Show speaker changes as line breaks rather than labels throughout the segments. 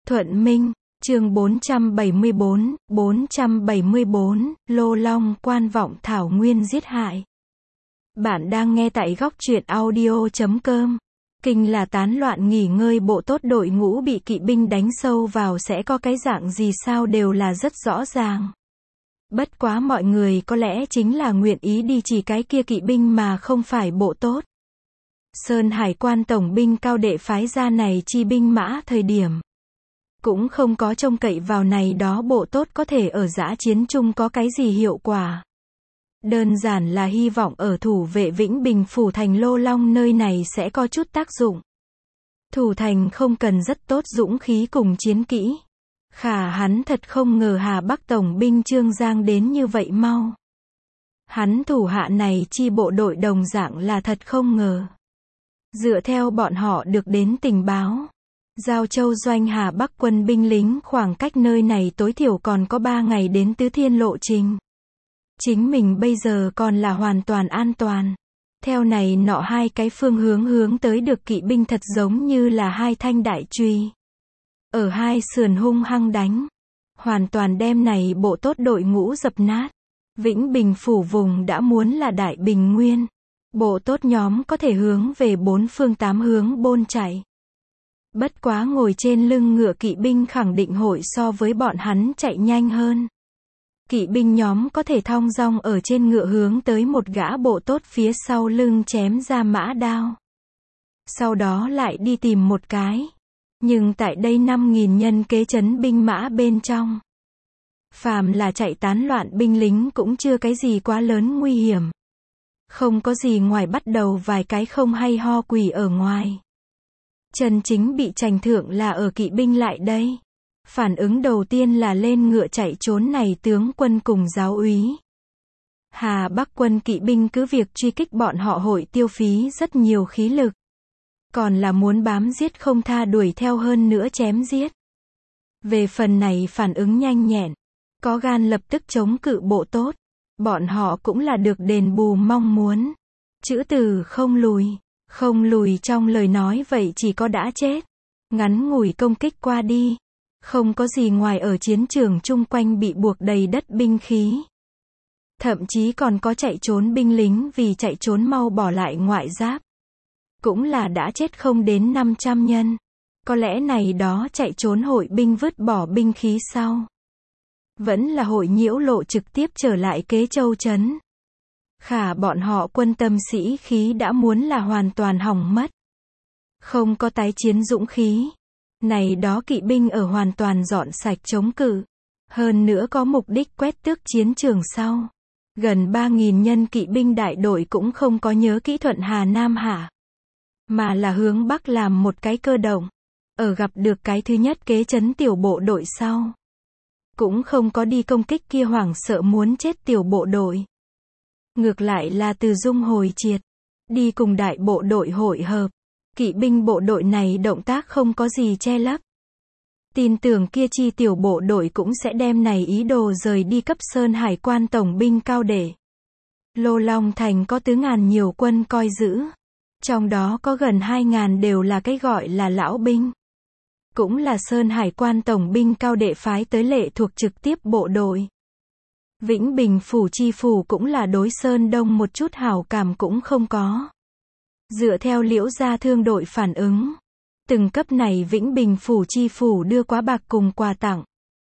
Thuận Minh, chương 474, Lô Long quan vọng thảo nguyên giết hại. Bạn đang nghe tại góc truyện audio.com. Kinh là tán loạn nghỉ ngơi bộ tốt đội ngũ bị kỵ binh đánh sâu vào sẽ có cái dạng gì sao đều là rất rõ ràng. Bất quá mọi người có lẽ chính là nguyện ý đi chỉ cái kia kỵ binh mà không phải bộ tốt. Sơn Hải quan tổng binh cao đệ phái ra này chi binh mã thời điểm. Cũng không có trông cậy vào này đó bộ tốt có thể ở dã chiến chung có cái gì hiệu quả. Đơn giản là hy vọng ở thủ vệ Vĩnh Bình phủ thành Lô Long nơi này sẽ có chút tác dụng. Thủ thành không cần rất tốt dũng khí cùng chiến kỹ. Khả hắn thật không ngờ Hà Bắc tổng binh Trương Giang đến như vậy mau. Hắn thủ hạ này chi bộ đội đồng dạng là thật không ngờ. Dựa theo bọn họ được đến tình báo. Giao Châu doanh Hà Bắc quân binh lính khoảng cách nơi này tối thiểu còn có 3 ngày đến Tứ Thiên lộ trình. Chính mình bây giờ còn là hoàn toàn an toàn. Theo này nọ hai cái phương hướng tới được kỵ binh thật giống như là hai thanh đại chùy. Ở hai sườn hung hăng đánh. Hoàn toàn đem này bộ tốt đội ngũ dập nát. Vĩnh Bình phủ vùng đã muốn là Đại Bình Nguyên. Bộ tốt nhóm có thể hướng về 4 phương 8 hướng bôn chạy. Bất quá ngồi trên lưng ngựa kỵ binh khẳng định hội so với bọn hắn chạy nhanh hơn. Kỵ binh nhóm có thể thong dong ở trên ngựa hướng tới một gã bộ tốt phía sau lưng chém ra mã đao. Sau đó lại đi tìm một cái. Nhưng tại đây 5.000 nhân kế trấn binh mã bên trong. Phàm là chạy tán loạn binh lính cũng chưa cái gì quá lớn nguy hiểm. Không có gì ngoài bắt đầu vài cái không hay ho quỷ ở ngoài. Chân chính bị trành thượng là ở kỵ binh lại đây. Phản ứng đầu tiên là lên ngựa chạy trốn này tướng quân cùng giáo úy. Hà Bắc quân kỵ binh cứ việc truy kích bọn họ hội tiêu phí rất nhiều khí lực. Còn là muốn bám giết không tha đuổi theo hơn nữa chém giết. Về phần này phản ứng nhanh nhẹn. Có gan lập tức chống cự bộ tốt. Bọn họ cũng là được đền bù mong muốn. Chữ từ không lùi. Không lùi trong lời nói vậy chỉ có đã chết. Ngắn ngủi công kích qua đi. Không có gì ngoài ở chiến trường chung quanh bị buộc đầy đất binh khí. Thậm chí còn có chạy trốn binh lính vì chạy trốn mau bỏ lại ngoại giáp. Cũng là đã chết không đến 500 nhân. Có lẽ này đó chạy trốn hội binh vứt bỏ binh khí sau. Vẫn là hội nhiễu lộ trực tiếp trở lại Kế Châu trấn. Khả bọn họ quân tâm sĩ khí đã muốn là hoàn toàn hỏng mất. Không có tái chiến dũng khí. Này đó kỵ binh ở hoàn toàn dọn sạch chống cự. Hơn nữa có mục đích quét tước chiến trường sau. Gần 3.000 nhân kỵ binh đại đội cũng không có nhớ kỹ thuận Hà Nam Hạ. Mà là hướng Bắc làm một cái cơ động. Ở gặp được cái thứ nhất kế trấn tiểu bộ đội sau. Cũng không có đi công kích kia hoảng sợ muốn chết tiểu bộ đội. Ngược lại là từ dung hồi triệt. Đi cùng đại bộ đội hội hợp. Kỵ binh bộ đội này động tác không có gì che lấp. Tin tưởng kia chi tiểu bộ đội cũng sẽ đem này ý đồ rời đi cấp Sơn Hải quan tổng binh cao đệ. Lô Long thành có tứ ngàn nhiều quân coi giữ. Trong đó có gần 2.000 đều là cái gọi là lão binh. Cũng là Sơn Hải quan tổng binh cao đệ phái tới lệ thuộc trực tiếp bộ đội. Vĩnh Bình phủ chi phủ cũng là đối Sơn Đông một chút hảo cảm cũng không có. Dựa theo Liễu Gia thương đội phản ứng. Từng cấp này Vĩnh Bình phủ chi phủ đưa quá bạc cùng quà tặng.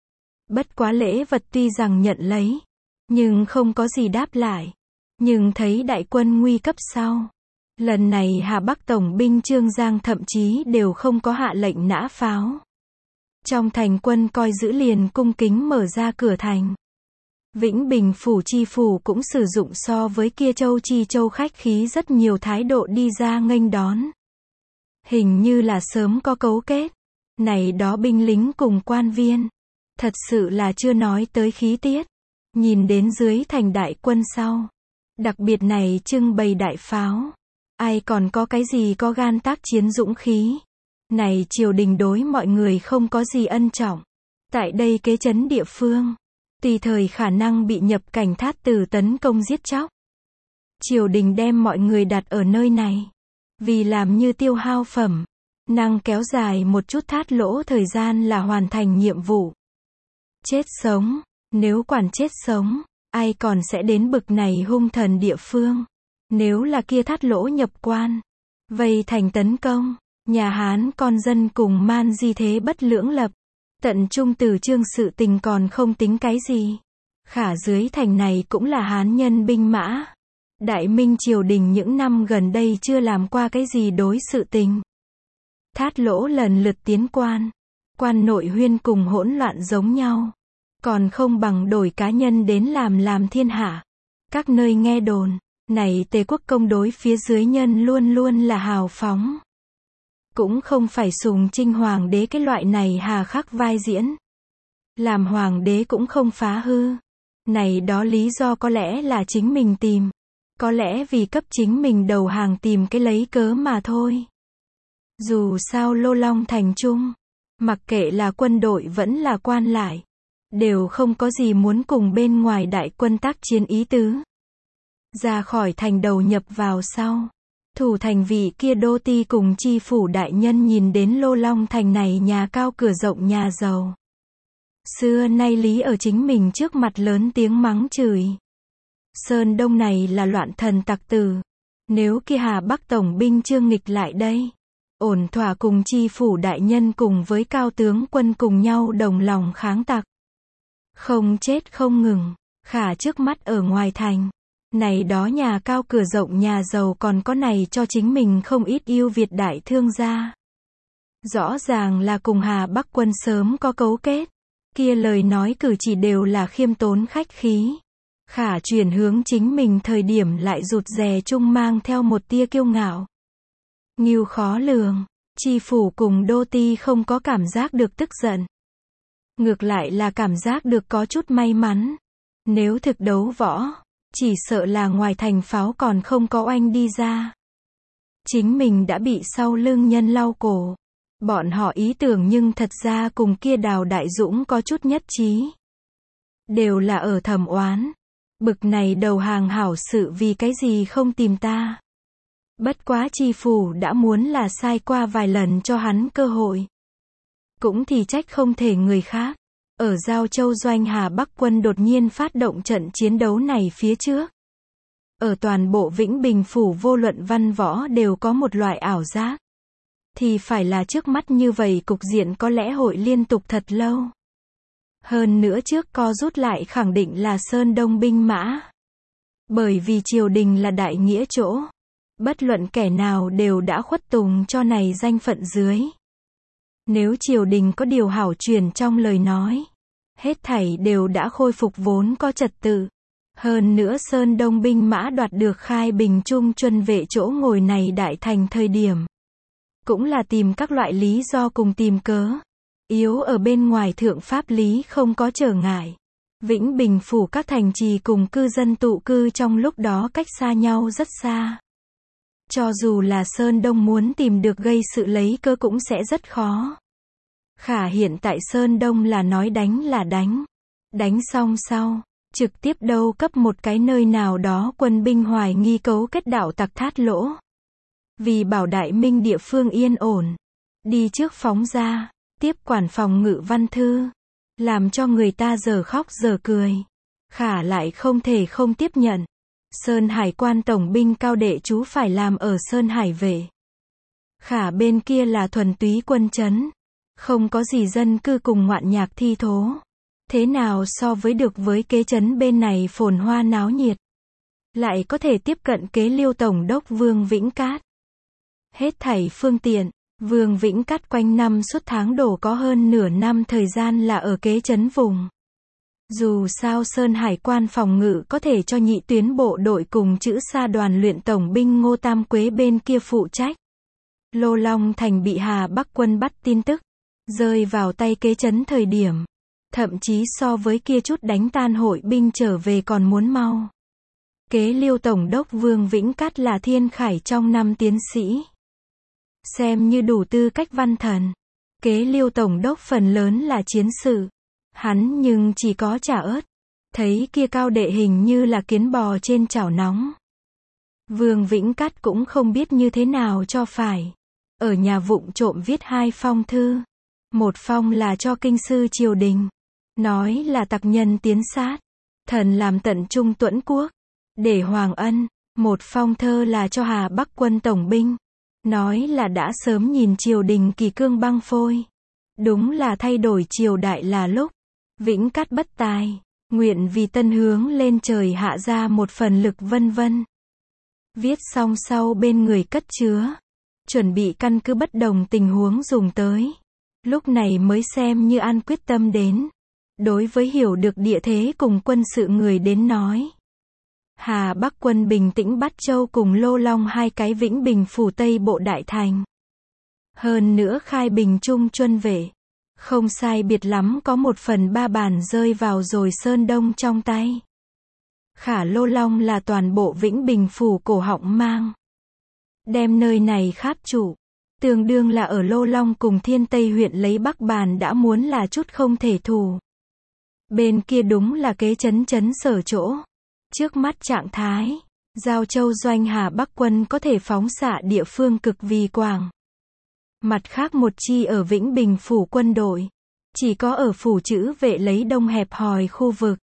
Bất quá lễ vật tuy rằng nhận lấy. Nhưng không có gì đáp lại. Nhưng thấy đại quân nguy cấp sau. Lần này Hà Bắc tổng binh Trương Giang thậm chí đều không có hạ lệnh nã pháo. Trong thành quân coi giữ liền cung kính mở ra cửa thành. Vĩnh Bình phủ chi phủ cũng sử dụng so với kia Châu chi Châu khách khí rất nhiều thái độ đi ra nghênh đón. Hình như là sớm có cấu kết. Này đó binh lính cùng quan viên. Thật sự là chưa nói tới khí tiết. Nhìn đến dưới thành đại quân sau. Đặc biệt này trưng bày đại pháo. Ai còn có cái gì có gan tác chiến dũng khí. Này triều đình đối mọi người không có gì ân trọng. Tại đây kế trấn địa phương. Tùy thời khả năng bị nhập cảnh thát tử tấn công giết chóc. Triều đình đem mọi người đặt ở nơi này. Vì làm như tiêu hao phẩm. Năng kéo dài một chút thát lỗ thời gian là hoàn thành nhiệm vụ. Chết sống, nếu quản chết sống, ai còn sẽ đến bực này hung thần địa phương. Nếu là kia thát lỗ nhập quan, vây thành tấn công, nhà Hán con dân cùng man di thế bất lưỡng lập. Tận trung từ chương sự tình còn không tính cái gì. Khả dưới thành này cũng là Hán nhân binh mã. Đại Minh triều đình những năm gần đây chưa làm qua cái gì đối sự tình. Thát lỗ lần lượt tiến quan. Quan nội huyên cùng hỗn loạn giống nhau. Còn không bằng đổi cá nhân đến làm thiên hạ. Các nơi nghe đồn, này Tề quốc công đối phía dưới nhân luôn luôn là hào phóng. Cũng không phải sùng trinh hoàng đế cái loại này hà khắc vai diễn. Làm hoàng đế cũng không phá hư. Này đó lý do có lẽ là chính mình tìm. Có lẽ vì cấp chính mình đầu hàng tìm cái lấy cớ mà thôi. Dù sao Lô Long thành trung, mặc kệ là quân đội vẫn là quan lại, đều không có gì muốn cùng bên ngoài đại quân tác chiến ý tứ. Ra khỏi thành đầu nhập vào sau. Thủ thành vị kia đô ti cùng chi phủ đại nhân nhìn đến Lô Long thành này nhà cao cửa rộng nhà giàu. Xưa nay lý ở chính mình trước mặt lớn tiếng mắng chửi. Sơn Đông này là loạn thần tặc tử. Nếu kia Hà Bắc tổng binh Trương nghịch lại đây, ổn thỏa cùng chi phủ đại nhân cùng với cao tướng quân cùng nhau đồng lòng kháng tặc. Không chết không ngừng, khả trước mắt ở ngoài thành. Này đó nhà cao cửa rộng nhà giàu còn có này cho chính mình không ít yêu Việt đại thương gia. Rõ ràng là cùng Hà Bắc quân sớm có cấu kết. Kia lời nói cử chỉ đều là khiêm tốn khách khí. Khả chuyển hướng chính mình thời điểm lại rụt rè chung mang theo một tia kiêu ngạo. Ngưu khó lường, chi phủ cùng đô ti không có cảm giác được tức giận. Ngược lại là cảm giác được có chút may mắn. Nếu thực đấu võ, chỉ sợ là ngoài thành pháo còn không có oanh đi ra. Chính mình đã bị sau lưng nhân lau cổ. Bọn họ ý tưởng nhưng thật ra cùng kia Đào Đại Dũng có chút nhất trí. Đều là ở thầm oán. Bực này đầu hàng hảo sự vì cái gì không tìm ta. Bất quá chi phủ đã muốn là sai qua vài lần cho hắn cơ hội. Cũng thì trách không thể người khác. Ở Giao Châu doanh Hà Bắc quân đột nhiên phát động trận chiến đấu này phía trước. Ở toàn bộ Vĩnh Bình phủ vô luận văn võ đều có một loại ảo giác. Thì phải là trước mắt như vậy cục diện có lẽ hội liên tục thật lâu. Hơn nữa trước co rút lại khẳng định là Sơn Đông binh mã. Bởi vì triều đình là đại nghĩa chỗ. Bất luận kẻ nào đều đã khuất tùng cho này danh phận dưới. Nếu triều đình có điều hảo truyền trong lời nói, hết thảy đều đã khôi phục vốn có trật tự. Hơn nữa Sơn Đông binh mã đoạt được Khai Bình Trung Chuân vệ chỗ ngồi này đại thành thời điểm. Cũng là tìm các loại lý do cùng tìm cớ. Yếu ở bên ngoài thượng pháp lý không có trở ngại. Vĩnh Bình phủ các thành trì cùng cư dân tụ cư trong lúc đó cách xa nhau rất xa. Cho dù là Sơn Đông muốn tìm được gây sự lấy cớ cũng sẽ rất khó. Khả hiện tại Sơn Đông là nói đánh là đánh. Đánh xong sau, trực tiếp đâu cấp một cái nơi nào đó quân binh hoài nghi cấu kết đạo tặc thát lỗ. Vì bảo Đại Minh địa phương yên ổn. Đi trước phóng ra, tiếp quản phòng ngự văn thư. Làm cho người ta giờ khóc giờ cười. Khả lại không thể không tiếp nhận. Sơn Hải quan tổng binh cao đệ chú phải làm ở Sơn Hải vệ. Khả bên kia là thuần túy quân trấn. Không có gì dân cư cùng ngoạn nhạc thi thố. Thế nào so với được với kế trấn bên này phồn hoa náo nhiệt. Lại có thể tiếp cận kế Liêu tổng đốc Vương Vĩnh Cát. Hết thảy phương tiện, Vương Vĩnh Cát quanh năm suốt tháng đổ có hơn nửa năm thời gian là ở kế trấn vùng. Dù sao Sơn Hải quan phòng ngự có thể cho nhị tuyến bộ đội cùng chữ sa đoàn luyện tổng binh Ngô Tam Quế bên kia phụ trách. Lô Long thành bị Hà Bắc quân bắt tin tức, rơi vào tay kế trấn thời điểm. Thậm chí so với kia chút đánh tan hội binh trở về còn muốn mau. Kế Liêu tổng đốc Vương Vĩnh Cát là thiên khải trong năm tiến sĩ. Xem như đủ tư cách văn thần. Kế Liêu tổng đốc phần lớn là chiến sự. Hắn nhưng chỉ có chả ớt. Thấy kia cao đệ hình như là kiến bò trên chảo nóng. Vương Vĩnh Cát cũng không biết như thế nào cho phải. ở nhà vụng trộm viết 2 phong thư. Một phong là cho kinh sư triều đình, nói là tặc nhân tiến sát, thần làm tận trung tuẫn quốc, để hoàng ân. Một phong thơ là cho Hà Bắc quân tổng binh, nói là đã sớm nhìn triều đình kỳ cương băng phôi. Đúng là thay đổi triều đại là lúc, vĩnh cát bất tài, nguyện vì tân hướng lên trời hạ ra một phần lực vân vân. Viết xong sau bên người cất chứa, chuẩn bị căn cứ bất đồng tình huống dùng tới. Lúc này mới xem như an quyết tâm đến. Đối với hiểu được địa thế cùng quân sự người đến nói. Hà Bắc quân bình tĩnh Bát Châu cùng Lô Long 2 cái Vĩnh Bình phủ Tây Bộ Đại Thành. Hơn nữa Khai Bình Trung Chuân Vệ. Không sai biệt lắm có 1/3 bàn rơi vào rồi Sơn Đông trong tay. Khả Lô Long là toàn bộ Vĩnh Bình phủ cổ họng mang. Đem nơi này kháp trụ. Tương đương là ở Lô Long cùng Thiên Tây huyện lấy Bắc bàn đã muốn là chút không thể thủ. Bên kia đúng là kế chấn sở chỗ. Trước mắt trạng thái, Giao Châu doanh Hà Bắc quân có thể phóng xạ địa phương cực vì quảng. Mặt khác một chi ở Vĩnh Bình phủ quân đội, chỉ có ở phủ Chữ Vệ lấy đông hẹp hòi khu vực,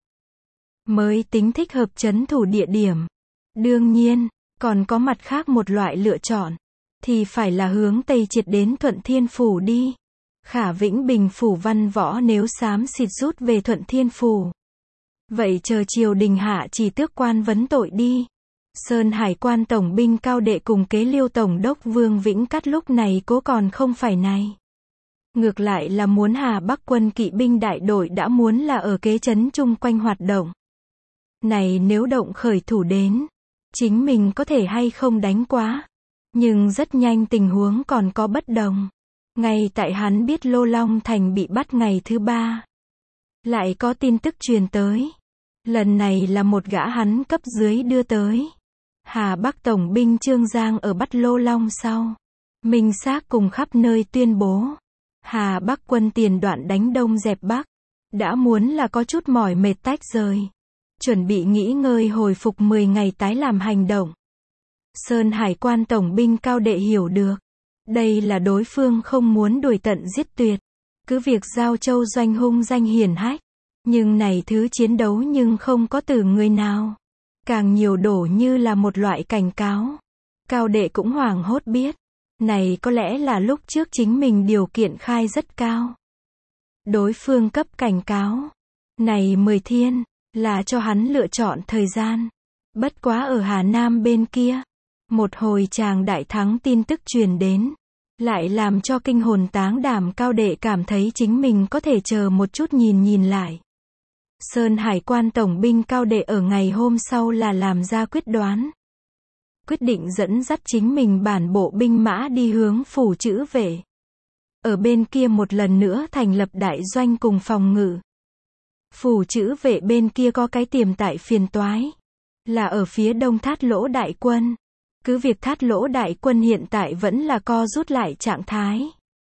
mới tính thích hợp trấn thủ địa điểm. Đương nhiên, còn có mặt khác một loại lựa chọn, thì phải là hướng Tây triệt đến Thuận Thiên phủ đi. Khả Vĩnh Bình phủ văn võ nếu xám xịt rút về Thuận Thiên phủ. Vậy chờ triều đình hạ chỉ tước quan vấn tội đi. Sơn Hải quan tổng binh cao đệ cùng kế Liêu tổng đốc Vương Vĩnh Cát lúc này cố còn không phải này. Ngược lại là muốn Hà Bắc quân kỵ binh đại đội đã muốn là ở kế trấn chung quanh hoạt động. Này nếu động khởi thủ đến, chính mình có thể hay không đánh quá. Nhưng rất nhanh tình huống còn có bất đồng. Ngay tại hắn biết Lô Long Thành bị bắt ngày thứ 3. Lại có tin tức truyền tới. Lần này là một gã hắn cấp dưới đưa tới. Hà Bắc tổng binh Trương Giang ở bắt Lô Long sau. Minh xác cùng khắp nơi tuyên bố. Hà Bắc quân tiền đoạn đánh đông dẹp Bắc. Đã muốn là có chút mỏi mệt tách rời. Chuẩn bị nghỉ ngơi hồi phục 10 ngày tái làm hành động. Sơn Hải quan tổng binh cao đệ hiểu được. Đây là đối phương không muốn đuổi tận giết tuyệt. Cứ việc Giao Châu doanh hung danh hiển hách. Nhưng này thứ chiến đấu nhưng không có từ người nào. Càng nhiều đổ như là một loại cảnh cáo. Cao đệ cũng hoảng hốt biết. Này có lẽ là lúc trước chính mình điều kiện khai rất cao. Đối phương cấp cảnh cáo. Này 10 thiên, là cho hắn lựa chọn thời gian. Bất quá ở Hà Nam bên kia. Một hồi chàng đại thắng tin tức truyền đến. Lại làm cho kinh hồn táng đảm cao đệ cảm thấy chính mình có thể chờ một chút nhìn lại. Sơn Hải quan tổng binh cao đệ ở ngày hôm sau là làm ra quyết đoán. Quyết định dẫn dắt chính mình bản bộ binh mã đi hướng phủ Chữ Vệ. Ở bên kia một lần nữa thành lập đại doanh cùng phòng ngự. Phủ Chữ Vệ bên kia có cái tiềm tại phiền toái. Là ở phía đông Thát Lỗ đại quân. Cứ việc Thát Lỗ đại quân hiện tại vẫn là co rút lại trạng thái.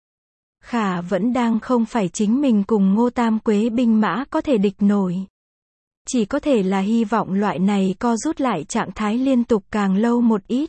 Khả vẫn đang không phải chính mình cùng Ngô Tam Quế binh mã có thể địch nổi. Chỉ có thể là hy vọng loại này co rút lại trạng thái liên tục càng lâu một ít.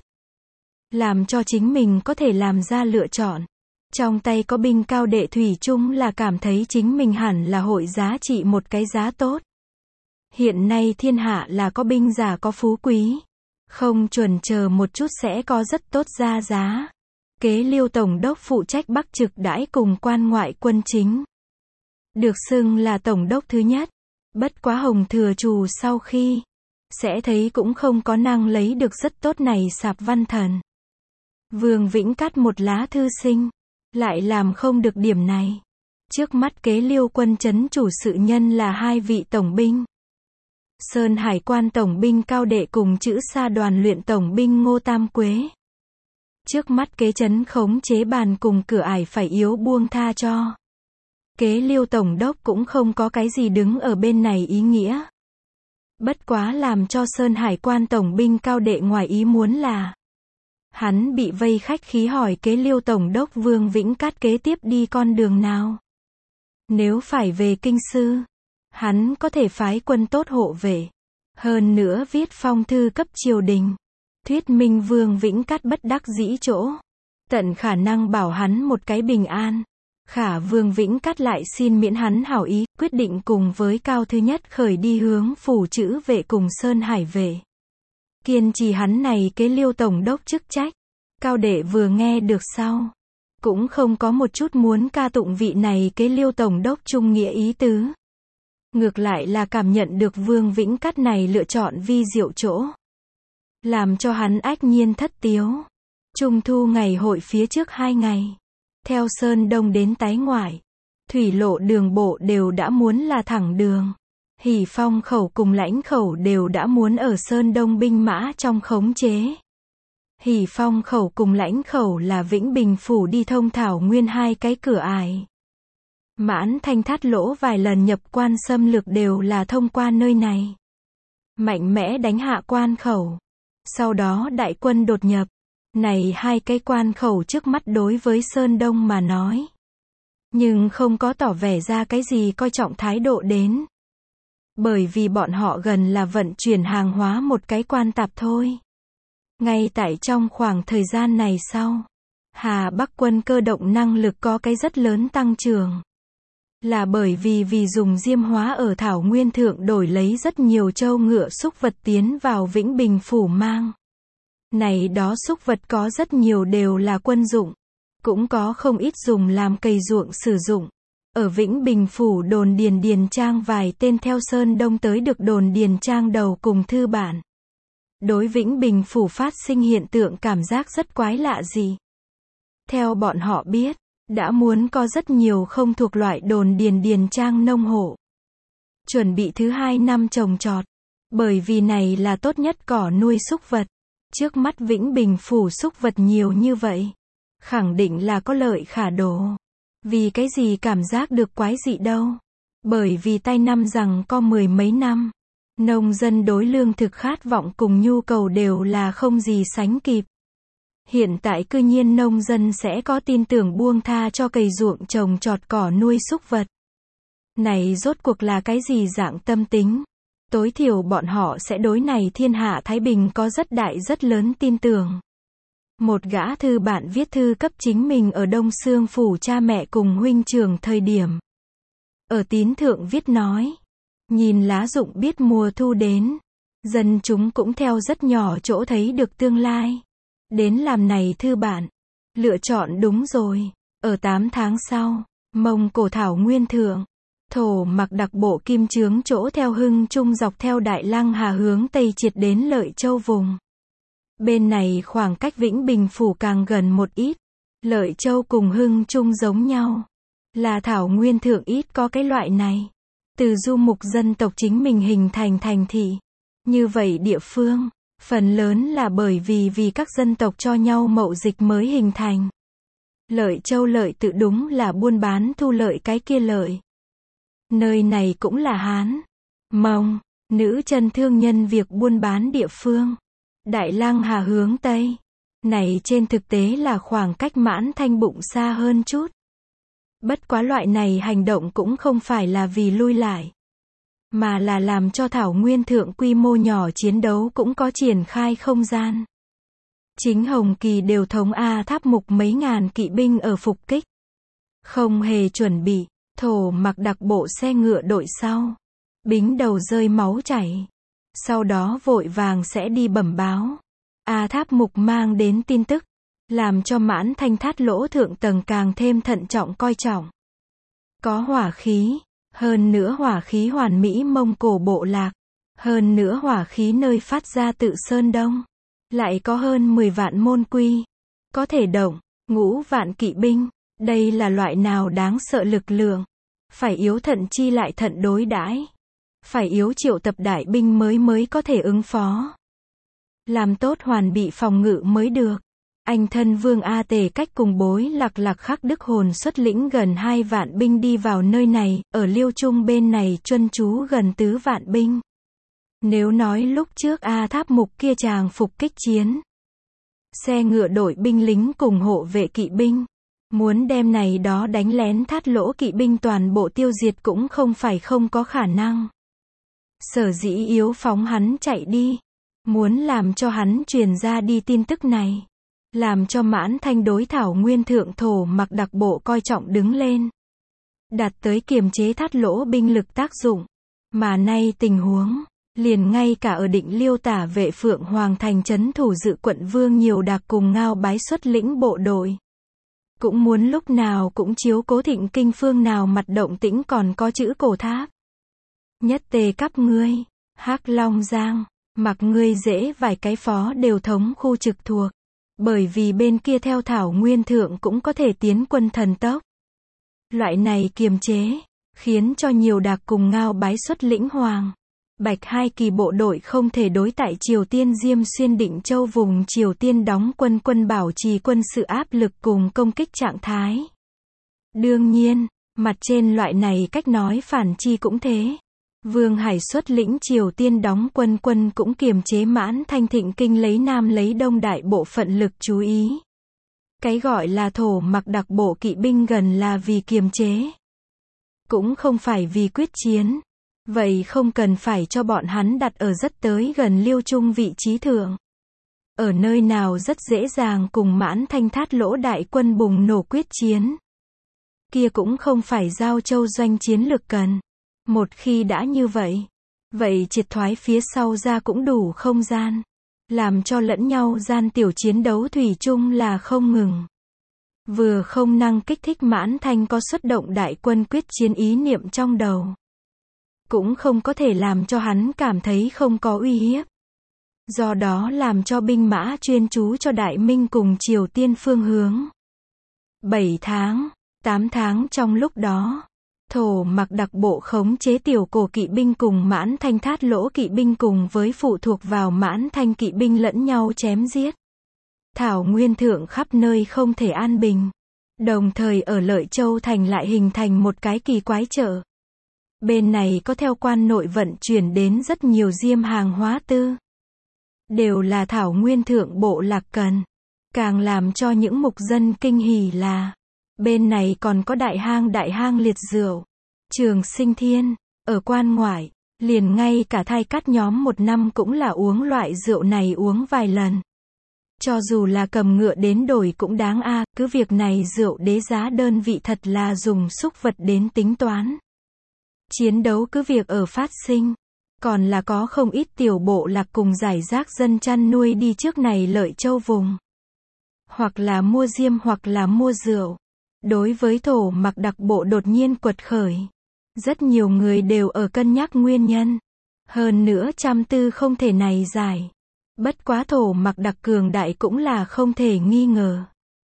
Làm cho chính mình có thể làm ra lựa chọn. Trong tay có binh cao đệ thủy chung là cảm thấy chính mình hẳn là hội giá trị một cái giá tốt. Hiện nay thiên hạ là có binh giả có phú quý. Không chuẩn chờ một chút sẽ có rất tốt ra giá. Kế Liêu tổng đốc phụ trách Bắc trực đãi cùng quan ngoại quân chính. Được xưng là tổng đốc thứ nhất. Bất quá Hồng Thừa Trù sau khi. Sẽ thấy cũng không có năng lấy được rất tốt này sạp văn thần. Vương Vĩnh Cát một lá thư sinh. Lại làm không được điểm này. Trước mắt kế Liêu quân trấn chủ sự nhân là 2 vị tổng binh. Sơn Hải quan tổng binh cao đệ cùng Chữ Sa đoàn luyện tổng binh Ngô Tam Quế. Trước mắt kế trấn khống chế bàn cùng cửa ải phải yếu buông tha cho. Kế Liêu tổng đốc cũng không có cái gì đứng ở bên này ý nghĩa. Bất quá làm cho Sơn Hải quan tổng binh cao đệ ngoài ý muốn là. Hắn bị vây khách khí hỏi kế Liêu tổng đốc Vương Vĩnh Cát kế tiếp đi con đường nào. Nếu phải về kinh sư. Hắn có thể phái quân tốt hộ vệ. Hơn nữa viết phong thư cấp triều đình. Thuyết minh Vương Vĩnh Cát bất đắc dĩ chỗ. tận khả năng bảo hắn một cái bình an. Khả Vương Vĩnh Cát lại xin miễn hắn hảo ý, quyết định cùng với Cao Thứ Nhất khởi đi hướng Phủ Chữ Vệ cùng Sơn Hải Vệ. Kiên trì hắn này kế Liêu tổng đốc chức trách. Cao đệ vừa nghe được sau, cũng không có một chút muốn ca tụng vị này kế Liêu tổng đốc trung nghĩa ý tứ. Ngược lại là cảm nhận được Vương Vĩnh Cát này lựa chọn vi diệu chỗ, làm cho hắn ách nhiên thất tiếu. Trung thu ngày hội phía trước 2 ngày, theo Sơn Đông đến Tái Ngoại, thủy lộ đường bộ đều đã muốn là thẳng đường. Hỉ Phong khẩu cùng Lãnh khẩu đều đã muốn ở Sơn Đông binh mã trong khống chế. Hỉ Phong khẩu cùng Lãnh khẩu là Vĩnh Bình phủ đi thông thảo nguyên 2 cái cửa ải. Mãn Thanh Thát Lỗ vài lần nhập quan xâm lược đều là thông qua nơi này. Mạnh mẽ đánh hạ quan khẩu. Sau đó đại quân đột nhập. Này 2 cái quan khẩu trước mắt đối với Sơn Đông mà nói, nhưng không có tỏ vẻ ra cái gì coi trọng thái độ đến. Bởi vì bọn họ gần là vận chuyển hàng hóa một cái quan tạp thôi. Ngay tại trong khoảng thời gian này sau, Hà Bắc quân cơ động năng lực có cái rất lớn tăng trưởng. Là bởi vì dùng diêm hóa ở Thảo Nguyên Thượng đổi lấy rất nhiều trâu ngựa súc vật tiến vào Vĩnh Bình phủ mang. Này đó súc vật có rất nhiều đều là quân dụng, cũng có không ít dùng làm cày ruộng sử dụng. Ở Vĩnh Bình phủ đồn Điền Trang vài tên theo Sơn Đông tới được đồn Điền Trang đầu cùng thư bản. Đối Vĩnh Bình phủ phát sinh hiện tượng cảm giác rất quái lạ gì. Theo bọn họ biết, đã muốn có rất nhiều không thuộc loại đồn Điền Trang nông hộ chuẩn bị thứ 2 năm trồng trọt, bởi vì này là tốt nhất cỏ nuôi súc vật. Trước mắt Vĩnh Bình phủ súc vật nhiều như vậy, khẳng định là có lợi khả đổ. Vì cái gì cảm giác được quái dị đâu? Bởi vì tai năm rằng có 10 mấy năm, nông dân đối lương thực khát vọng cùng nhu cầu đều là không gì sánh kịp. Hiện tại cư nhiên nông dân sẽ có tin tưởng buông tha cho cày ruộng trồng trọt cỏ nuôi súc vật. Này rốt cuộc là cái gì dạng tâm tính? Tối thiểu bọn họ sẽ đối này thiên hạ Thái Bình có rất đại rất lớn tin tưởng. Một gã thư bạn viết thư cấp chính mình ở Đông Xương phủ cha mẹ cùng huynh trưởng thời điểm. Ở tín thượng viết nói, nhìn lá rụng biết mùa thu đến, dân chúng cũng theo rất nhỏ chỗ thấy được tương lai. Đến làm này thư bạn, lựa chọn đúng rồi. Ở 8 tháng sau, Mông Cổ Thảo Nguyên Thượng, Thổ Mặc đặc bộ kim chướng chỗ theo Hưng Trung dọc theo Đại Lăng Hà hướng Tây triệt đến Lợi Châu vùng. Bên này khoảng cách Vĩnh Bình phủ càng gần một ít. Lợi Châu cùng Hưng Trung giống nhau, là Thảo Nguyên Thượng ít có cái loại này. Từ du mục dân tộc chính mình hình thành thành thị. Như vậy địa phương, phần lớn là bởi vì các dân tộc cho nhau mậu dịch mới hình thành. Lợi Châu lợi tự đúng là buôn bán thu lợi cái kia lợi. Nơi này cũng là Hán, Mông, nữ chân thương nhân việc buôn bán địa phương. Đại Lăng Hà hướng Tây. Này trên thực tế là khoảng cách Mãn Thanh bụng xa hơn chút. Bất quá loại này hành động cũng không phải là vì lui lại, mà là làm cho Thảo Nguyên Thượng quy mô nhỏ chiến đấu cũng có triển khai không gian. Chính Hồng Kỳ đều thống A Tháp Mục mấy ngàn kỵ binh ở phục kích. Không hề chuẩn bị, Thổ Mặc đặc bộ xe ngựa đội sau. Bính đầu rơi máu chảy. Sau đó vội vàng sẽ đi bẩm báo. A Tháp Mục mang đến tin tức, làm cho Mãn Thanh Thát Lỗ thượng tầng càng thêm thận trọng coi trọng. Có hỏa khí, hơn nữa hỏa khí hoàn mỹ Mông Cổ bộ lạc, hơn nữa hỏa khí nơi phát ra tự Sơn Đông, lại có hơn 10 vạn môn quy, có thể động, 5 vạn kỵ binh, đây là loại nào đáng sợ lực lượng, phải yếu thận chi lại thận đối đãi, phải yếu triệu tập đại binh mới có thể ứng phó. Làm tốt hoàn bị phòng ngự mới được. Anh thân Vương A Tề Cách cùng Bối Lạc Khắc Đức Hồn xuất lĩnh gần 2 vạn binh đi vào nơi này, ở Liêu Trung bên này chuân trú gần 4 vạn binh. Nếu nói lúc trước A Tháp Mục kia chàng phục kích chiến, xe ngựa đội binh lính cùng hộ vệ kỵ binh, muốn đem này đó đánh lén Thát Lỗ kỵ binh toàn bộ tiêu diệt cũng không phải không có khả năng. Sở dĩ yếu phóng hắn chạy đi, muốn làm cho hắn truyền ra đi tin tức này, làm cho Mãn Thanh đối Thảo Nguyên Thượng Thổ Mặc Đặc Bộ coi trọng đứng lên. Đạt tới kiềm chế Thát Lỗ binh lực tác dụng. Mà nay tình huống, liền ngay cả ở Định Liêu Tả vệ Phượng Hoàng thành trấn thủ dự quận Vương Nhiều Đạc cùng Ngao Bái xuất lĩnh bộ đội. Cũng muốn lúc nào cũng chiếu cố Thịnh Kinh phương nào mặt động tĩnh còn có chữ Cổ Tháp. Nhất Tề Cắp ngươi, Hắc Long Giang, mặc ngươi dễ vài cái phó đều thống khu trực thuộc. Bởi vì bên kia theo Thảo Nguyên Thượng cũng có thể tiến quân thần tốc. Loại này kiềm chế, khiến cho Nhiều Đạc cùng Ngao Bái xuất lĩnh Hoàng, Bạch hai kỳ bộ đội không thể đối tại Triều Tiên Diêm Xuyên Định Châu vùng Triều Tiên đóng quân bảo trì quân sự áp lực cùng công kích trạng thái. Đương nhiên, mặt trên loại này cách nói phản chi cũng thế. Vương Hải xuất lĩnh Triều Tiên đóng quân cũng kiềm chế Mãn Thanh Thịnh Kinh lấy Nam lấy Đông đại bộ phận lực chú ý. Cái gọi là Thổ Mặc Đặc Bộ kỵ binh gần là vì kiềm chế. Cũng không phải vì quyết chiến. Vậy không cần phải cho bọn hắn đặt ở rất tới gần Liêu Trung vị trí thượng. Ở nơi nào rất dễ dàng cùng Mãn Thanh Thát Lỗ đại quân bùng nổ quyết chiến. Kia cũng không phải Giao Châu doanh chiến lược cần. Một khi đã như vậy, triệt thoái phía sau ra cũng đủ không gian. Làm cho lẫn nhau gian tiểu chiến đấu thủy chung là không ngừng. Vừa không năng kích thích Mãn Thanh có xuất động đại quân quyết chiến ý niệm trong đầu. Cũng không có thể làm cho hắn cảm thấy không có uy hiếp. Do đó làm cho binh mã chuyên chú cho Đại Minh cùng Triều Tiên phương hướng. 7 tháng, 8 tháng trong lúc đó, Thổ Mặc Đặc Bộ khống chế tiểu cổ kỵ binh cùng Mãn Thanh Thát Lỗ kỵ binh cùng với phụ thuộc vào Mãn Thanh kỵ binh lẫn nhau chém giết. Thảo Nguyên Thượng khắp nơi không thể an bình. Đồng thời ở Lợi Châu thành lại hình thành một cái kỳ quái chợ. Bên này có theo quan nội vận chuyển đến rất nhiều diêm hàng hóa tư. Đều là Thảo Nguyên Thượng bộ lạc cần. Càng làm cho những mục dân kinh hỉ là, bên này còn có đại hang liệt rượu. Trường Sinh Thiên, ở quan ngoại, liền ngay cả thai cắt nhóm một năm cũng là uống loại rượu này uống vài lần. Cho dù là cầm ngựa đến đổi cũng đáng a, cứ việc này rượu đế giá đơn vị thật là dùng xúc vật đến tính toán. Chiến đấu cứ việc ở phát sinh, còn là có không ít tiểu bộ lạc cùng giải rác dân chăn nuôi đi trước này Lợi Châu vùng. Hoặc là mua diêm hoặc là mua rượu. Đối với Thổ Mặc Đặc Bộ đột nhiên quật khởi, rất nhiều người đều ở cân nhắc nguyên nhân. Hơn nữa trăm tư không thể này giải. Bất quá Thổ Mặc Đặc cường đại cũng là không thể nghi ngờ.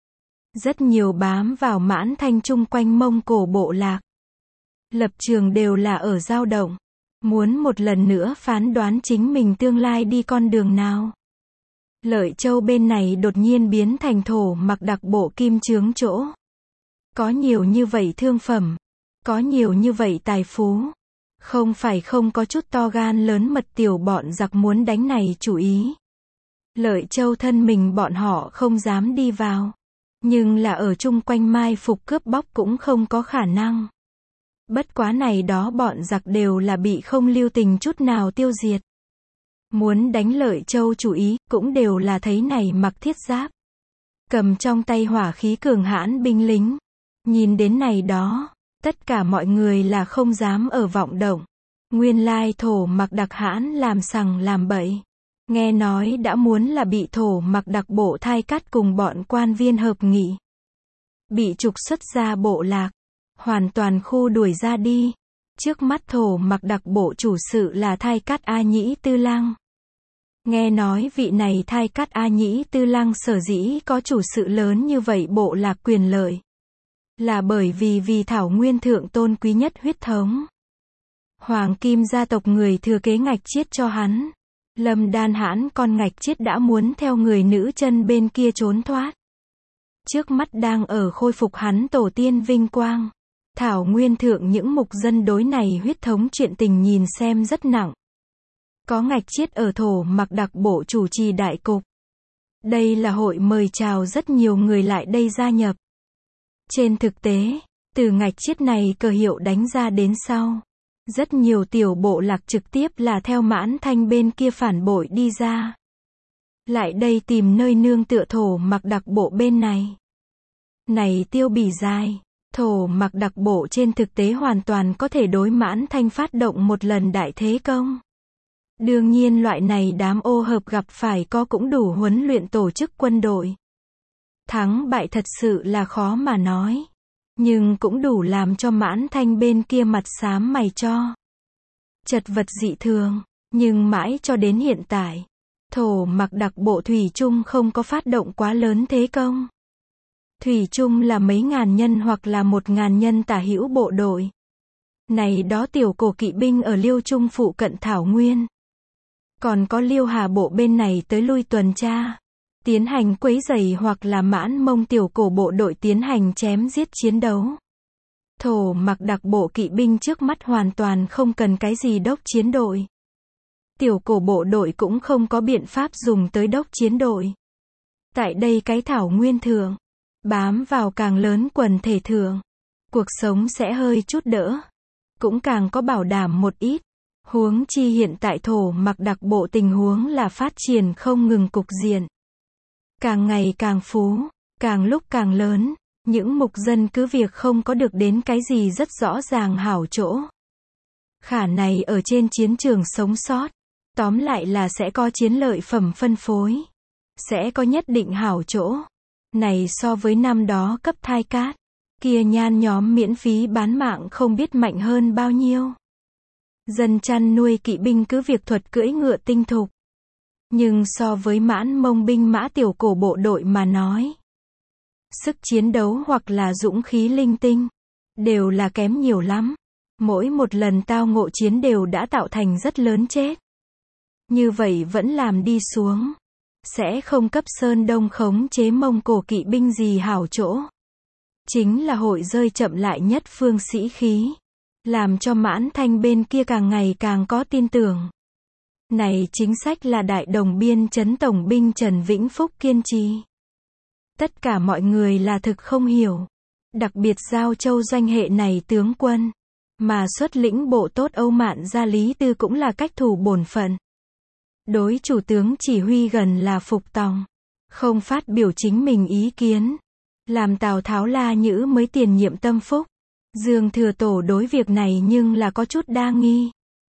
Rất nhiều bám vào Mãn Thanh chung quanh Mông Cổ bộ lạc. Lập trường đều là ở dao động. Muốn một lần nữa phán đoán chính mình tương lai đi con đường nào. Lợi Châu bên này đột nhiên biến thành Thổ Mặc Đặc Bộ kim chướng chỗ. Có nhiều như vậy thương phẩm. Có nhiều như vậy tài phú. Không phải không có chút to gan lớn mật tiểu bọn giặc muốn đánh này chủ ý. Lợi Châu thân mình bọn họ không dám đi vào. Nhưng là ở chung quanh mai phục cướp bóc cũng không có khả năng. Bất quá này đó bọn giặc đều là bị không lưu tình chút nào tiêu diệt. Muốn đánh Lợi Châu chủ ý, cũng đều là thấy này mặc thiết giáp. Cầm trong tay hỏa khí cường hãn binh lính. Nhìn đến này đó, tất cả mọi người là không dám ở vọng động. Nguyên lai Thổ Mặc Đặc hãn làm sằng làm bậy. Nghe nói đã muốn là bị Thổ Mặc Đặc Bộ thai cắt cùng bọn quan viên hợp nghị. Bị trục xuất ra bộ lạc. Hoàn toàn khu đuổi ra đi. Trước mắt Thổ Mặc Đặc Bộ chủ sự là Thai Cát A Nhĩ Tư Lăng. Nghe nói vị này Thai Cát A Nhĩ Tư Lăng sở dĩ có chủ sự lớn như vậy bộ lạc quyền lợi. Là bởi vì Thảo Nguyên Thượng tôn quý nhất huyết thống. Hoàng Kim gia tộc người thừa kế Ngạch Chiết cho hắn. Lâm Đan hãn con Ngạch Chiết đã muốn theo người nữ chân bên kia trốn thoát. Trước mắt đang ở khôi phục hắn tổ tiên vinh quang. Thảo Nguyên Thượng những mục dân đối này huyết thống chuyện tình nhìn xem rất nặng. Có Ngạch Chiết ở Thổ Mặc Đặc Bộ chủ trì đại cục. Đây là hội mời chào rất nhiều người lại đây gia nhập. Trên thực tế, từ Ngạch Chiết này cờ hiệu đánh ra đến sau. Rất nhiều tiểu bộ lạc trực tiếp là theo Mãn Thanh bên kia phản bội đi ra. lại đây tìm nơi nương tựa Thổ Mặc đặc bộ bên này. Này Tiêu Bỉ dài, Thổ Mặc đặc bộ trên thực tế hoàn toàn có thể đối Mãn Thanh phát động một lần đại thế công. Đương nhiên loại này đám ô hợp gặp phải có cũng đủ huấn luyện tổ chức quân đội. Thắng bại thật sự là khó mà nói. Nhưng cũng đủ làm cho Mãn Thanh bên kia mặt xám mày cho. Chật vật dị thường. Nhưng mãi cho đến hiện tại, Thổ Mặc đặc bộ thủy chung không có phát động quá lớn thế công. Thủy chung là mấy ngàn nhân hoặc là 1.000 nhân tả hữu bộ đội. Này đó tiểu cổ kỵ binh ở Liêu Trung phụ cận Thảo Nguyên. Còn có Liêu Hà bộ bên này tới lui tuần tra, tiến hành quấy rầy hoặc là Mãn Mông tiểu cổ bộ đội tiến hành chém giết chiến đấu. Thổ Mặc đặc bộ kỵ binh trước mắt hoàn toàn không cần cái gì đốc chiến đội. Tiểu cổ bộ đội cũng không có biện pháp dùng tới đốc chiến đội. Tại đây cái Thảo Nguyên thượng, bám vào càng lớn quần thể thượng, cuộc sống sẽ hơi chút đỡ, cũng càng có bảo đảm một ít. Huống chi hiện tại Thổ Mặc đặc bộ tình huống là phát triển không ngừng cục diện. Càng ngày càng phú, càng lúc càng lớn, những mục dân cứ việc không có được đến cái gì rất rõ ràng hảo chỗ. Khả này ở trên chiến trường sống sót, tóm lại là sẽ có chiến lợi phẩm phân phối, sẽ có nhất định hảo chỗ. Này so với năm đó cấp thai cát, kia nhan nhóm miễn phí bán mạng không biết mạnh hơn bao nhiêu. Dân chăn nuôi kỵ binh cứ việc thuật cưỡi ngựa tinh thục. Nhưng so với Mãn Mông binh mã tiểu cổ bộ đội mà nói, sức chiến đấu hoặc là dũng khí linh tinh, đều là kém nhiều lắm. Mỗi một lần tao ngộ chiến đều đã tạo thành rất lớn chết. Như vậy vẫn làm đi xuống, sẽ không cấp Sơn Đông khống chế Mông Cổ kỵ binh gì hảo chỗ. Chính là hội rơi chậm lại nhất phương sĩ khí, làm cho Mãn Thanh bên kia càng ngày càng có tin tưởng. Này chính sách là Đại Đồng biên trấn tổng binh Trần Vĩnh Phúc kiên trì. Tất cả mọi người là thực không hiểu. Đặc biệt Giao Châu doanh hệ này tướng quân, mà xuất lĩnh bộ tốt Âu Mạn gia Lý Tư cũng là cách thủ bổn phận. Đối chủ tướng chỉ huy gần là phục tòng, không phát biểu chính mình ý kiến. Làm Tào Tháo La Nhữ mới tiền nhiệm tâm phúc. Dương Thừa Tổ đối việc này nhưng là có chút đa nghi.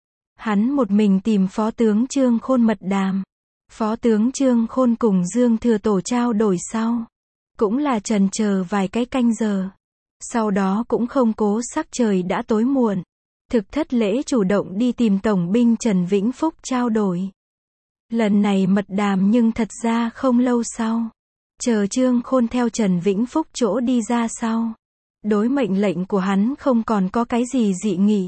Hắn một mình tìm Phó tướng Trương Khôn mật đàm. Phó tướng Trương Khôn cùng Dương Thừa Tổ trao đổi sau, cũng là chần chờ vài cái canh giờ. Sau đó cũng không cố sắc trời đã tối muộn. Thực thất lễ chủ động đi tìm Tổng binh Trần Vĩnh Phúc trao đổi. Lần này mật đàm nhưng thật ra không lâu sau. Chờ Trương Khôn theo Trần Vĩnh Phúc chỗ đi ra sau. Đối mệnh lệnh của hắn không còn có cái gì dị nghị.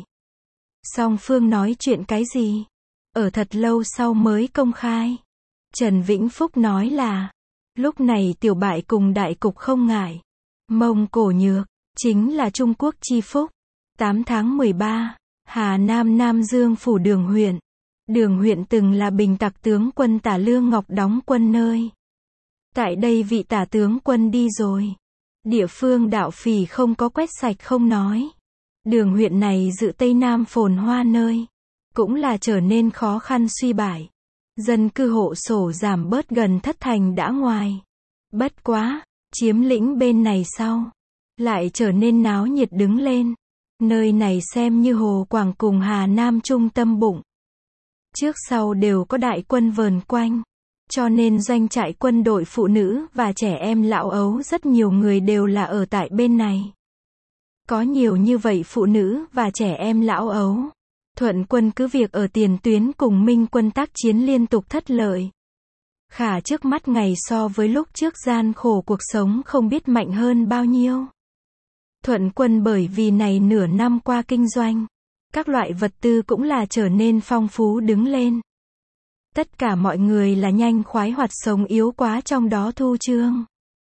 Song phương nói chuyện cái gì? Ở thật lâu sau mới công khai. Trần Vĩnh Phúc nói là, lúc này tiểu bại cùng đại cục không ngại. Mông Cổ nhược, chính là Trung Quốc chi phúc. 8 tháng 13, Hà Nam Nam Dương phủ Đường huyện. Đường huyện từng là bình tặc tướng quân Tả Lương Ngọc đóng quân nơi. Tại đây vị tả tướng quân đi rồi. Địa phương đạo phỉ không có quét sạch không nói. Đường huyện này dự Tây Nam phồn hoa nơi, cũng là trở nên khó khăn suy bại. Dân cư hộ sổ giảm bớt gần thất thành đã ngoài. Bất quá, chiếm lĩnh bên này sau, lại trở nên náo nhiệt đứng lên. Nơi này xem như Hồ Quảng cùng Hà Nam trung tâm bụng. Trước sau đều có đại quân vờn quanh. Cho nên doanh trại quân đội phụ nữ và trẻ em lão ấu rất nhiều người đều là ở tại bên này. Có nhiều như vậy phụ nữ và trẻ em lão ấu. Thuận quân cứ việc ở tiền tuyến cùng Minh quân tác chiến liên tục thất lợi. Khả trước mắt ngày so với lúc trước gian khổ cuộc sống không biết mạnh hơn bao nhiêu. Thuận quân bởi vì này nửa năm qua kinh doanh, các loại vật tư cũng là trở nên phong phú đứng lên. Tất cả mọi người là nhanh khoái hoạt sống yếu quá trong đó thu trương.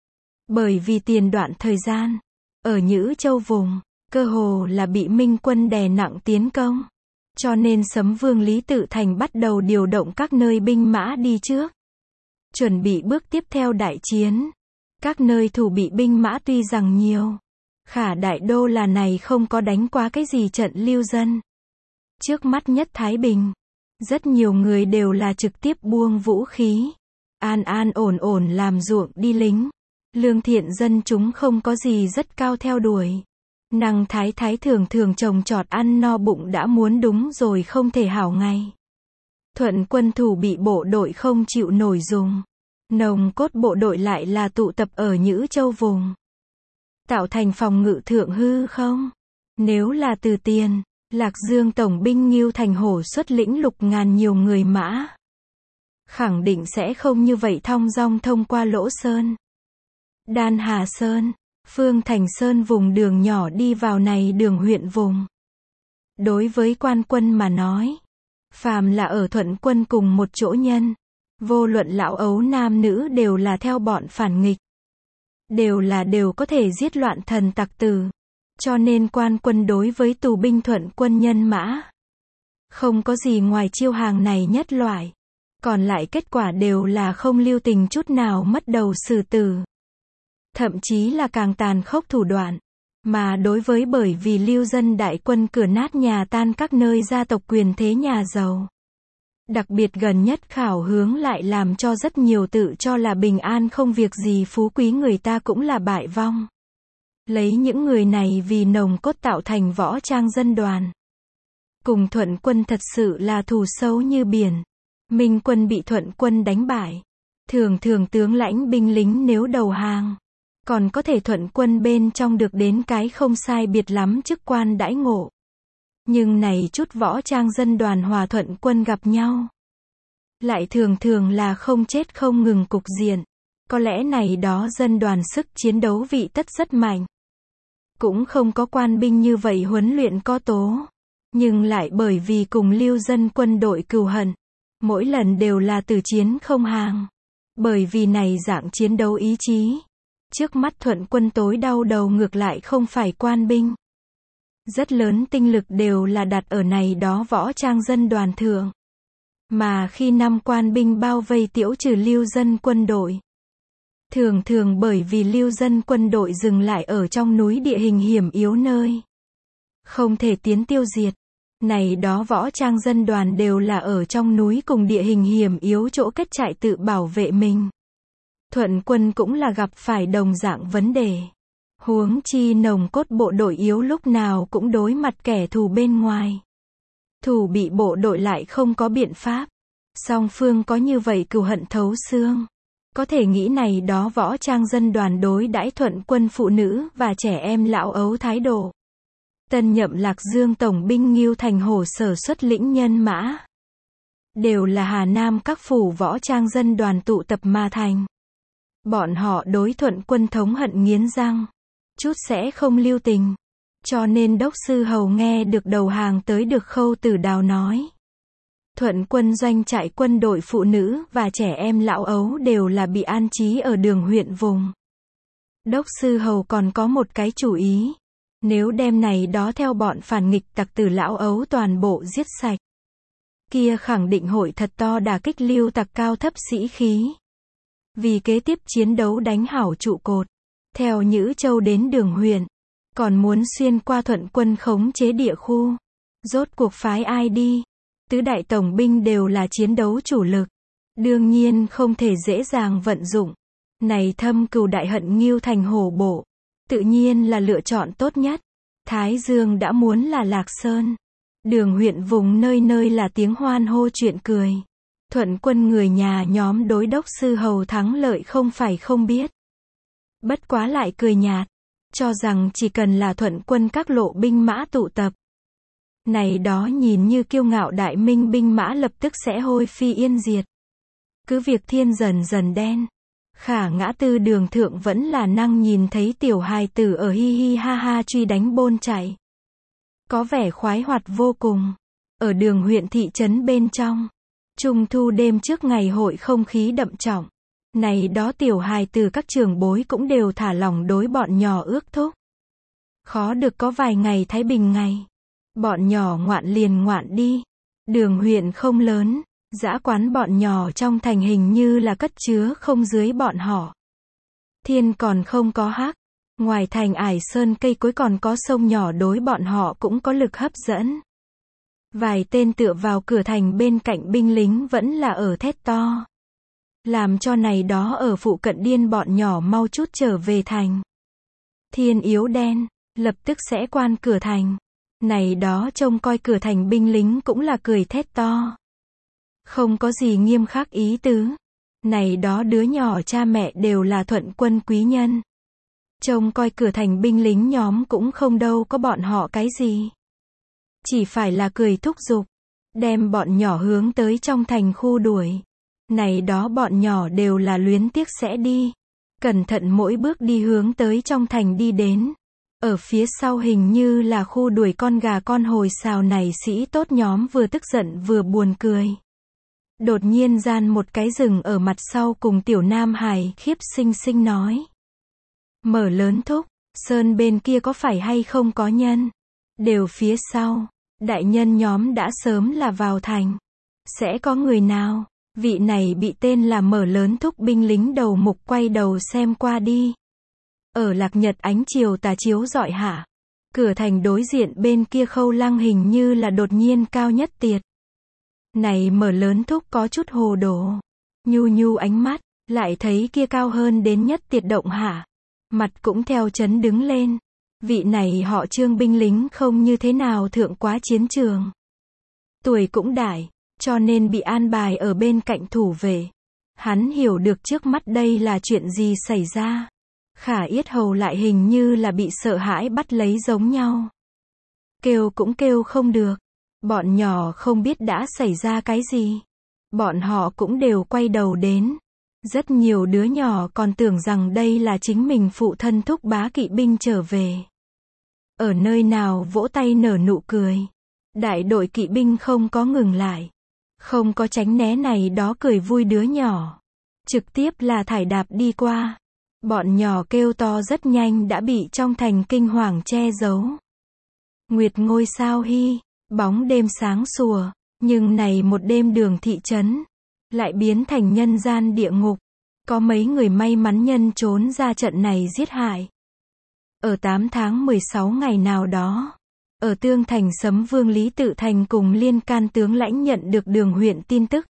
Bởi vì tiền đoạn thời gian, ở Nhữ Châu vùng, cơ hồ là bị Minh quân đè nặng tiến công. Cho nên Sấm Vương Lý Tự Thành bắt đầu điều động các nơi binh mã đi trước. Chuẩn bị bước tiếp theo đại chiến. Các nơi thủ bị binh mã tuy rằng nhiều, khả đại đô là này không có đánh qua cái gì trận lưu dân. Trước mắt nhất Thái Bình, rất nhiều người đều là trực tiếp buông vũ khí. an an ổn ổn làm ruộng đi lính. Lương thiện dân chúng không có gì rất cao theo đuổi. Năng thái thái thường thường trồng trọt ăn no bụng đã muốn đúng rồi không thể hảo ngày. Thuận quân thủ bị bộ đội không chịu nổi dùng. Nồng cốt bộ đội lại là tụ tập ở Nhữ Châu vùng. Tạo thành phòng ngự thượng hư không? Nếu là từ tiền, Lạc Dương tổng binh Ngưu Thành Hổ xuất lĩnh 1000 nhiều người mã. Khẳng định sẽ không như vậy thong dong thông qua Lỗ Sơn, Đan Hà Sơn, Phương Thành Sơn vùng đường nhỏ đi vào này đường huyện vùng. Đối với quan quân mà nói, phàm là ở Thuận quân cùng một chỗ nhân, vô luận lão ấu nam nữ đều là theo bọn phản nghịch. Đều có thể giết loạn thần tặc tử. Cho nên quan quân đối với tù binh Thuận quân nhân mã, không có gì ngoài chiêu hàng này nhất loại. Còn lại kết quả đều là không lưu tình chút nào mất đầu xử tử. Thậm chí là càng tàn khốc thủ đoạn. Mà đối với bởi vì lưu dân đại quân cửa nát nhà tan các nơi gia tộc quyền thế nhà giàu. Đặc biệt gần nhất khảo hướng lại làm cho rất nhiều tự cho là bình an không việc gì phú quý người ta cũng là bại vong. Lấy những người này vì nồng cốt tạo thành võ trang dân đoàn. Cùng Thuận quân thật sự là thù sâu như biển. Minh quân bị Thuận quân đánh bại. Thường thường tướng lãnh binh lính nếu đầu hàng. Còn có thể Thuận quân bên trong được đến cái không sai biệt lắm chức quan đãi ngộ. Nhưng này chút võ trang dân đoàn hòa Thuận quân gặp nhau. Lại thường thường là không chết không ngừng cục diện. Có lẽ này đó dân đoàn sức chiến đấu vị tất rất mạnh. Cũng không có quan binh như vậy huấn luyện có tố. Nhưng lại bởi vì cùng lưu dân quân đội cừu hận. Mỗi lần đều là tử chiến không hàng. Bởi vì này dạng chiến đấu ý chí. Trước mắt Thuận quân tối đau đầu ngược lại không phải quan binh. Rất lớn tinh lực đều là đặt ở này đó võ trang dân đoàn thượng. Mà khi năm quan binh bao vây tiễu trừ lưu dân quân đội. Thường thường bởi vì lưu dân quân đội dừng lại ở trong núi địa hình hiểm yếu nơi. Không thể tiến tiêu diệt. Này đó võ trang dân đoàn đều là ở trong núi cùng địa hình hiểm yếu chỗ kết trại tự bảo vệ mình. Thuận quân cũng là gặp phải đồng dạng vấn đề. Huống chi nồng cốt bộ đội yếu lúc nào cũng đối mặt kẻ thù bên ngoài. Thù bị bộ đội lại không có biện pháp. Song phương có như vậy cừu hận thấu xương. Có thể nghĩ này đó võ trang dân đoàn đối đãi Thuận quân phụ nữ và trẻ em lão ấu thái độ. Tân nhậm Lạc Dương tổng binh Ngưu Thành Hổ sở xuất lĩnh nhân mã. Đều là Hà Nam các phủ võ trang dân đoàn tụ tập mà thành. Bọn họ đối Thuận quân thống hận nghiến răng. Chút sẽ không lưu tình. Cho nên đốc sư hầu nghe được đầu hàng tới được Khâu Tử Đào nói. Thuận quân doanh trại quân đội phụ nữ và trẻ em lão ấu đều là bị an trí ở đường huyện vùng. Đốc sư hầu còn có một cái chủ ý. Nếu đem này đó theo bọn phản nghịch tặc tử lão ấu toàn bộ giết sạch. Kia khẳng định hội thật to đả kích lưu tặc cao thấp sĩ khí. Vì kế tiếp chiến đấu đánh hảo trụ cột. Theo Nhữ Châu đến đường huyện. Còn muốn xuyên qua Thuận quân khống chế địa khu. Rốt cuộc phái ai đi. Tứ đại tổng binh đều là chiến đấu chủ lực. Đương nhiên không thể dễ dàng vận dụng. Này thâm cừu đại hận Ngưu Thành Hổ bộ. Tự nhiên là lựa chọn tốt nhất. Thái Dương đã muốn là Lạc Sơn. Đường huyện vùng nơi nơi là tiếng hoan hô chuyện cười. Thuận quân người nhà nhóm đối đốc sư hầu thắng lợi không phải không biết. Bất quá lại cười nhạt. Cho rằng chỉ cần là Thuận quân các lộ binh mã tụ tập. Này đó nhìn như kiêu ngạo đại minh binh mã lập tức sẽ hôi phi yên diệt. Cứ việc thiên dần dần đen. Khả ngã tư đường thượng vẫn là năng nhìn thấy tiểu hài tử ở hi hi ha ha truy đánh bôn chạy. Có vẻ khoái hoạt vô cùng. Ở đường huyện thị trấn bên trong. Trung thu đêm trước ngày hội không khí đậm trọng. Này đó tiểu hài tử các trường bối cũng đều thả lỏng đối bọn nhỏ ước thúc. Khó được có vài ngày thái bình ngày. Bọn nhỏ ngoạn liền ngoạn đi. Đường huyện không lớn. Dã quán bọn nhỏ trong thành hình như là cất chứa không dưới bọn họ. Thiên còn không có hắc. Ngoài thành ải sơn cây cối còn có sông nhỏ đối bọn họ cũng có lực hấp dẫn. Vài tên tựa vào cửa thành bên cạnh binh lính vẫn là ở thét to. làm cho này đó ở phụ cận điên bọn nhỏ mau chút trở về thành. Thiên yếu đen, lập tức sẽ quan cửa thành. Này đó trông coi cửa thành binh lính cũng là cười thét to. Không có gì nghiêm khắc ý tứ. Này đó đứa nhỏ cha mẹ đều là thuận quân quý nhân. Trông coi cửa thành binh lính nhóm cũng không đâu có bọn họ cái gì. Chỉ phải là cười thúc giục. Đem bọn nhỏ hướng tới trong thành khu đuổi. Này đó bọn nhỏ đều là luyến tiếc sẽ đi. Cẩn thận mỗi bước đi hướng tới trong thành đi đến. Ở phía sau hình như là khu đuổi con gà con hồi xào này sĩ tốt nhóm vừa tức giận vừa buồn cười. Đột nhiên gian một cái rừng ở mặt sau cùng tiểu Nam Hải khiếp xinh xinh nói. Mở lớn thúc, sơn bên kia có phải hay không có nhân? Đều phía sau, đại nhân nhóm đã sớm là vào thành. Sẽ có người nào? Vị này bị tên là mở lớn thúc binh lính đầu mục quay đầu xem qua đi. Ở lạc nhật ánh chiều tà chiếu rọi hạ. Cửa thành đối diện bên kia Khâu Lăng hình như là đột nhiên cao nhất tiệt. Này mở lớn thúc có chút hồ đồ. Nhu nhu ánh mắt, lại thấy kia cao hơn đến nhất tiệt động hạ. Mặt cũng theo chấn đứng lên. Vị này họ Trương binh lính không như thế nào thượng quá chiến trường. Tuổi cũng đại, cho nên bị an bài ở bên cạnh thủ vệ. Hắn hiểu được trước mắt đây là chuyện gì xảy ra. Khả yết hầu lại hình như là bị sợ hãi bắt lấy giống nhau. Kêu cũng kêu không được. Bọn nhỏ không biết đã xảy ra cái gì. Bọn họ cũng đều quay đầu đến. Rất nhiều đứa nhỏ còn tưởng rằng đây là chính mình phụ thân thúc bá kỵ binh trở về. Ở nơi nào vỗ tay nở nụ cười. Đại đội kỵ binh không có ngừng lại. Không có tránh né này đó cười vui đứa nhỏ. Trực tiếp là thải đạp đi qua. Bọn nhỏ kêu to rất nhanh đã bị trong thành kinh hoàng che giấu. Nguyệt ngôi sao hy, bóng đêm sáng sủa, nhưng này một đêm đường thị trấn, lại biến thành nhân gian địa ngục. Có mấy người may mắn nhân trốn ra trận này giết hại. Ở 8 tháng 16 ngày nào đó, ở Tương Thành Sấm Vương Lý Tự Thành cùng Liên Can tướng lãnh nhận được Đường huyện tin tức.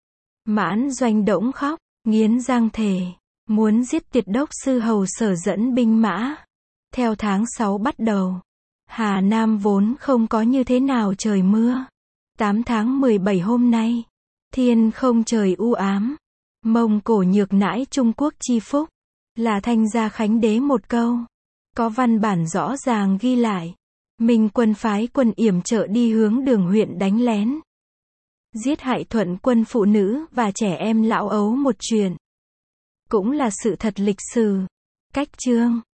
Mãn Doanh Đỗng khóc, nghiến răng thề, muốn giết Tiệt đốc sư hầu Sở dẫn binh mã. Theo tháng 6 bắt đầu, Hà Nam vốn không có như thế nào trời mưa. 8 tháng 17 hôm nay, thiên không trời u ám. Mông Cổ nhược nãi Trung Quốc chi phúc, là Thanh Gia Khánh Đế một câu. Có văn bản rõ ràng ghi lại. Minh quân phái quân yểm trợ đi hướng Đường huyện đánh lén. Giết hại thuận quân phụ nữ và trẻ em lão ấu một chuyện. Cũng là sự thật lịch sử. Cách chương